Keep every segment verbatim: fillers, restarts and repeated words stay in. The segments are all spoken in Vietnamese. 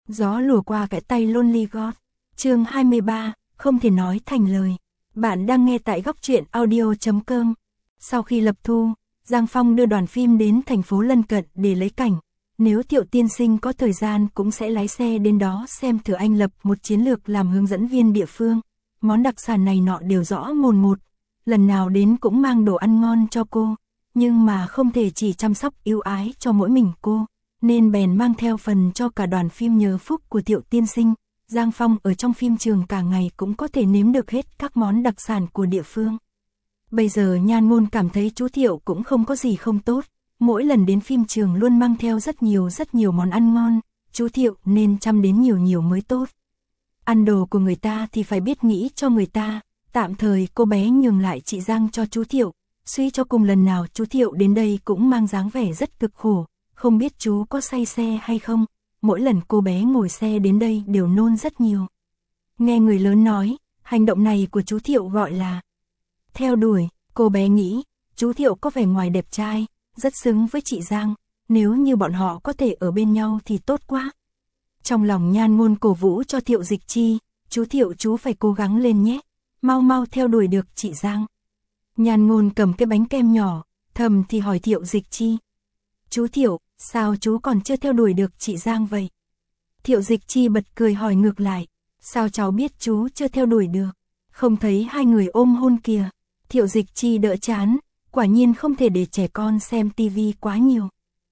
Gió lùa qua cái tay Lonely God. Chương hai mươi ba, không thể nói thành lời. Bạn đang nghe tại góc truyện audio chấm com. Sau khi lập thu, Giang Phong đưa đoàn phim đến thành phố lân cận để lấy cảnh. Nếu Thiệu tiên sinh có thời gian cũng sẽ lái xe đến đó xem thử anh lập một chiến lược làm hướng dẫn viên địa phương. Món đặc sản này nọ đều rõ mồn một. Lần nào đến cũng mang đồ ăn ngon cho cô. Nhưng mà không thể chỉ chăm sóc yêu ái cho mỗi mình cô. Nên bèn mang theo phần cho cả đoàn phim nhờ phúc của Thiệu tiên sinh. Giang Phong ở trong phim trường cả ngày cũng có thể nếm được hết các món đặc sản của địa phương. Bây giờ Nhan Ngôn cảm thấy chú Thiệu cũng không có gì không tốt. Mỗi lần đến phim trường luôn mang theo rất nhiều rất nhiều món ăn ngon. Chú Thiệu nên chăm đến nhiều nhiều mới tốt. Ăn đồ của người ta thì phải biết nghĩ cho người ta. Tạm thời cô bé nhường lại chị Giang cho chú Thiệu. Suy cho cùng lần nào chú Thiệu đến đây cũng mang dáng vẻ rất cực khổ. Không biết chú có say xe hay không. Mỗi lần cô bé ngồi xe đến đây đều nôn rất nhiều. Nghe người lớn nói, hành động này của chú Thiệu gọi là theo đuổi. Cô bé nghĩ, chú Thiệu có vẻ ngoài đẹp trai, rất xứng với chị Giang. Nếu như bọn họ có thể ở bên nhau thì tốt quá. Trong lòng Nhan Ngôn cổ vũ cho Thiệu Dịch Chi, chú Thiệu chú phải cố gắng lên nhé. Mau mau theo đuổi được chị Giang. Nhan Ngôn cầm cái bánh kem nhỏ, thầm thì hỏi Thiệu Dịch Chi. Chú Thiệu, sao chú còn chưa theo đuổi được chị Giang vậy? Thiệu Dịch Chi bật cười hỏi ngược lại. Sao cháu biết chú chưa theo đuổi được? Không thấy hai người ôm hôn kìa. Thiệu Dịch Chi đỡ chán. Quả nhiên không thể để trẻ con xem tivi quá nhiều.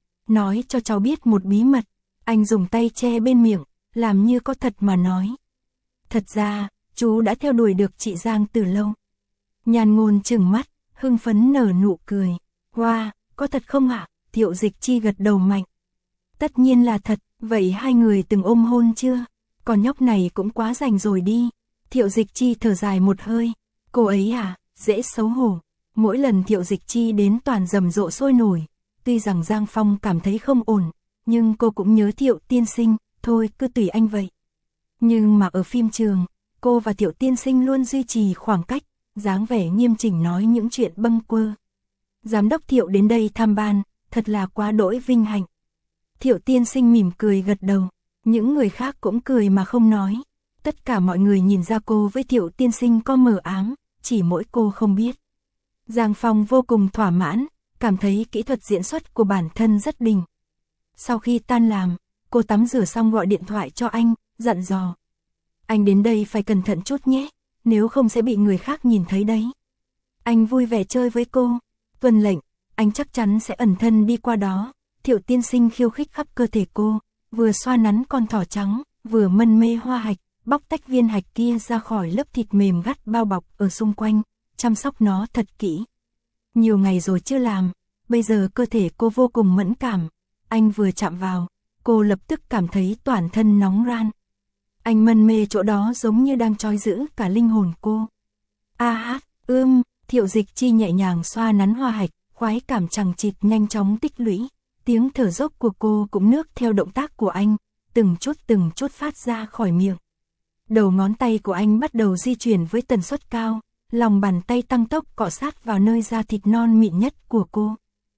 Nói cho cháu biết một bí mật. Anh dùng tay che bên miệng, làm như có thật mà nói. Thật ra, chú đã theo đuổi được chị Giang từ lâu. Nhan Ngôn trừng mắt, hưng phấn nở nụ cười. Wow, có thật không ạ? Thiệu Dịch Chi gật đầu mạnh. Tất nhiên là thật, vậy hai người từng ôm hôn chưa? Con nhóc này cũng quá rành rồi đi. Thiệu Dịch Chi thở dài một hơi. Cô ấy à, dễ xấu hổ. Mỗi lần Thiệu Dịch Chi đến toàn rầm rộ sôi nổi. Tuy rằng Giang Phong cảm thấy không ổn, nhưng cô cũng nhớ Thiệu tiên sinh, thôi cứ tùy anh vậy. Nhưng mà ở phim trường, cô và Thiệu tiên sinh luôn duy trì khoảng cách, dáng vẻ nghiêm chỉnh nói những chuyện bâng quơ. Giám đốc Thiệu đến đây thăm ban, thật là quá đỗi vinh hạnh. Thiệu tiên sinh mỉm cười gật đầu, những người khác cũng cười mà không nói. Tất cả mọi người nhìn ra cô với Thiệu tiên sinh có mờ ám, chỉ mỗi cô không biết. Giang Phong vô cùng thỏa mãn, cảm thấy kỹ thuật diễn xuất của bản thân rất đỉnh. Sau khi tan làm, cô tắm rửa xong gọi điện thoại cho anh, dặn dò. Anh đến đây phải cẩn thận chút nhé, nếu không sẽ bị người khác nhìn thấy đấy. Anh vui vẻ chơi với cô, tuân lệnh, anh chắc chắn sẽ ẩn thân đi qua đó. Thiệu tiên sinh khiêu khích khắp cơ thể cô, vừa xoa nắn con thỏ trắng, vừa mân mê hoa hạch, bóc tách viên hạch kia ra khỏi lớp thịt mềm gắt bao bọc ở xung quanh, chăm sóc nó thật kỹ. Nhiều ngày rồi chưa làm, bây giờ cơ thể cô vô cùng mẫn cảm. Anh vừa chạm vào, cô lập tức cảm thấy toàn thân nóng ran. Anh mân mê chỗ đó giống như đang trói giữ cả linh hồn cô. A hát, ưm, Thiệu Dịch Chi nhẹ nhàng xoa nắn hoa hạch, khoái cảm chằng chịt nhanh chóng tích lũy. Tiếng thở dốc của cô cũng nước theo động tác của anh, từng chút từng chút phát ra khỏi miệng. Đầu ngón tay của anh bắt đầu di chuyển với tần suất cao, lòng bàn tay tăng tốc cọ sát vào nơi da thịt non mịn nhất của cô.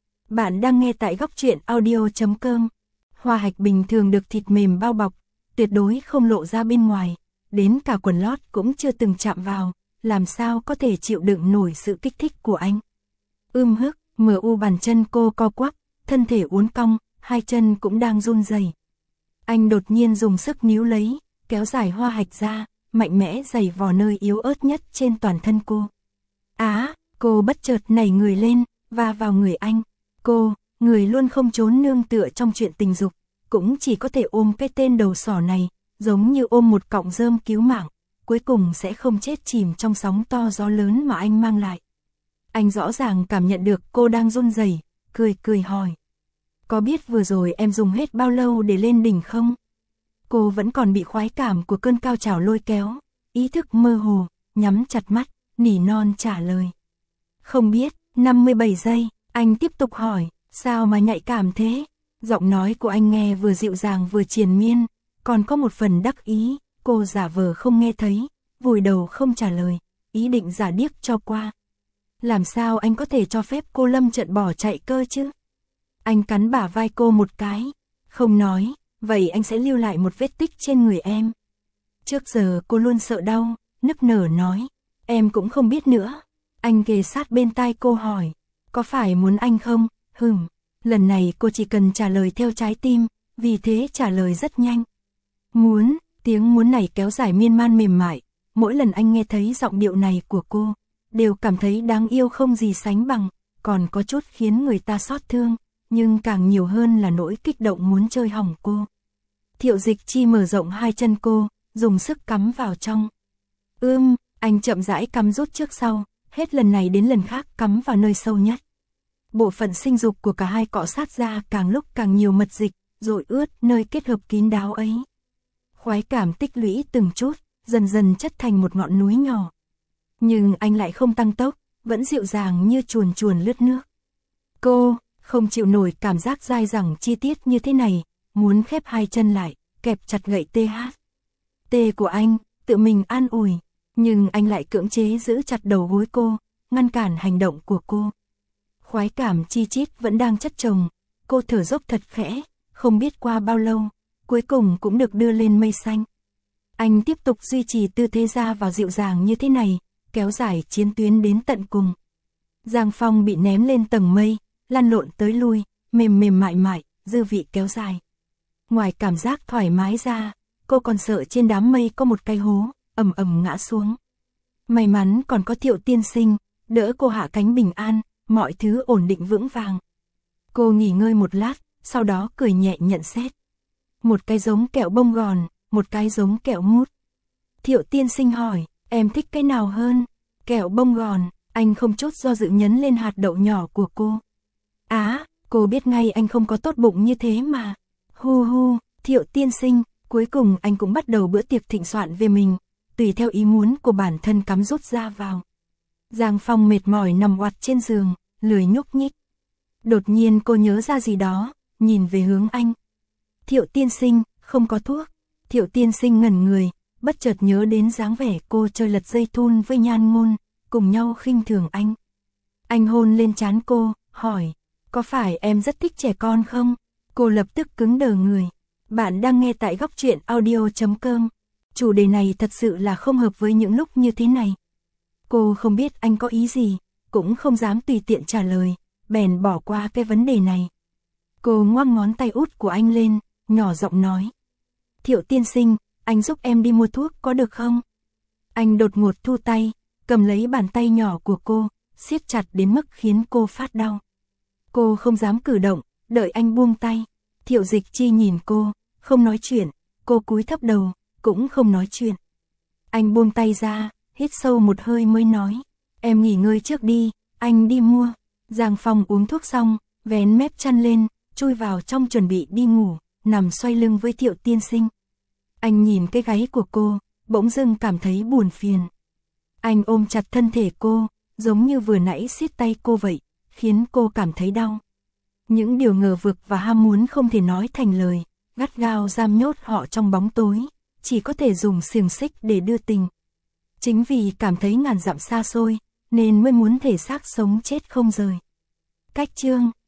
Bạn đang nghe tại góc truyện audio chấm com. Hoa hạch bình thường được thịt mềm bao bọc, tuyệt đối không lộ ra bên ngoài, đến cả quần lót cũng chưa từng chạm vào, làm sao có thể chịu đựng nổi sự kích thích của anh. Ưm hức, mờ u bàn chân cô co quắp, thân thể uốn cong, hai chân cũng đang run rẩy. Anh đột nhiên dùng sức níu lấy, kéo dài hoa hạch ra, mạnh mẽ giày vò nơi yếu ớt nhất trên toàn thân cô. Á, cô bất chợt nảy người lên, và vào người anh. Cô, người luôn không trốn nương tựa trong chuyện tình dục, cũng chỉ có thể ôm cái tên đầu sỏ này, giống như ôm một cọng rơm cứu mạng, cuối cùng sẽ không chết chìm trong sóng to gió lớn mà anh mang lại. Anh rõ ràng cảm nhận được cô đang run rẩy, cười cười hỏi. Có biết vừa rồi em dùng hết bao lâu để lên đỉnh không? Cô vẫn còn bị khoái cảm của cơn cao trào lôi kéo, ý thức mơ hồ, nhắm chặt mắt, nỉ non trả lời. Không biết, năm mươi bảy giây, anh tiếp tục hỏi, sao mà nhạy cảm thế? Giọng nói của anh nghe vừa dịu dàng vừa triền miên, còn có một phần đắc ý, cô giả vờ không nghe thấy, vùi đầu không trả lời, ý định giả điếc cho qua. Làm sao anh có thể cho phép cô lâm trận bỏ chạy cơ chứ? Anh cắn bả vai cô một cái, không nói, vậy anh sẽ lưu lại một vết tích trên người em. Trước giờ cô luôn sợ đau, nức nở nói, em cũng không biết nữa. Anh kề sát bên tai cô hỏi, có phải muốn anh không? Hừm, lần này cô chỉ cần trả lời theo trái tim, vì thế trả lời rất nhanh. Muốn, tiếng muốn này kéo dài miên man mềm mại, mỗi lần anh nghe thấy giọng điệu này của cô, đều cảm thấy đáng yêu không gì sánh bằng, còn có chút khiến người ta xót thương, nhưng càng nhiều hơn là nỗi kích động muốn chơi hỏng cô. Thiệu Dịch Chi mở rộng hai chân cô, dùng sức cắm vào trong. Ưm, anh chậm rãi cắm rút trước sau, hết lần này đến lần khác cắm vào nơi sâu nhất. Bộ phận sinh dục của cả hai cọ sát ra càng lúc càng nhiều mật dịch, rồi ướt nơi kết hợp kín đáo ấy. Khoái cảm tích lũy từng chút, dần dần chất thành một ngọn núi nhỏ. Nhưng anh lại không tăng tốc, vẫn dịu dàng như chuồn chuồn lướt nước. Cô không chịu nổi cảm giác dai dẳng chi tiết như thế này, muốn khép hai chân lại, kẹp chặt gậy tê hát. Tê của anh, tự mình an ủi, nhưng anh lại cưỡng chế giữ chặt đầu gối cô, ngăn cản hành động của cô. Khoái cảm chi chít vẫn đang chất chồng, cô thở dốc thật khẽ, không biết qua bao lâu, cuối cùng cũng được đưa lên mây xanh. Anh tiếp tục duy trì tư thế ra vào dịu dàng như thế này, kéo dài chiến tuyến đến tận cùng. Giang Phong bị ném lên tầng mây, lăn lộn tới lui, mềm mềm mại mại, dư vị kéo dài. Ngoài cảm giác thoải mái ra, cô còn sợ trên đám mây có một cái hố, ầm ầm ngã xuống. May mắn còn có Thiệu tiên sinh, đỡ cô hạ cánh bình an, mọi thứ ổn định vững vàng. Cô nghỉ ngơi một lát, sau đó cười nhẹ nhận xét. Một cái giống kẹo bông gòn, một cái giống kẹo mút. Thiệu tiên sinh hỏi, em thích cái nào hơn? Kẹo bông gòn, anh không chút do dự nhấn lên hạt đậu nhỏ của cô. Á, cô biết ngay anh không có tốt bụng như thế mà. Hu hu, Thiệu tiên sinh, cuối cùng anh cũng bắt đầu bữa tiệc thịnh soạn về mình, tùy theo ý muốn của bản thân cắm rút ra vào. Giang Phong mệt mỏi nằm oặt trên giường, lười nhúc nhích. Đột nhiên cô nhớ ra gì đó, nhìn về hướng anh. Thiệu tiên sinh, không có thuốc. Thiệu tiên sinh ngẩn người, bất chợt nhớ đến dáng vẻ cô chơi lật dây thun với Nhan Ngôn, cùng nhau khinh thường anh. Anh hôn lên trán cô, hỏi, có phải em rất thích trẻ con không? Cô lập tức cứng đờ người. Bạn đang nghe tại góc truyện audio chấm com. Chủ đề này thật sự là không hợp với những lúc như thế này. Cô không biết anh có ý gì, cũng không dám tùy tiện trả lời, bèn bỏ qua cái vấn đề này. Cô ngoắc ngón tay út của anh lên, nhỏ giọng nói. Thiệu tiên sinh, anh giúp em đi mua thuốc có được không? Anh đột ngột thu tay, cầm lấy bàn tay nhỏ của cô, siết chặt đến mức khiến cô phát đau. Cô không dám cử động, đợi anh buông tay. Thiệu Dịch Chi nhìn cô, không nói chuyện, cô cúi thấp đầu, cũng không nói chuyện. Anh buông tay ra, hít sâu một hơi mới nói, em nghỉ ngơi trước đi, anh đi mua. Giang Phong uống thuốc xong, vén mép chăn lên, chui vào trong chuẩn bị đi ngủ, nằm xoay lưng với Thiệu tiên sinh. Anh nhìn cái gáy của cô, bỗng dưng cảm thấy buồn phiền. Anh ôm chặt thân thể cô, giống như vừa nãy siết tay cô vậy, khiến cô cảm thấy đau. Những điều ngờ vực và ham muốn không thể nói thành lời, gắt gao giam nhốt họ trong bóng tối, chỉ có thể dùng xiềng xích để đưa tình. Chính vì cảm thấy ngàn dặm xa xôi, nên mới muốn thể xác sống chết không rời. Cách chương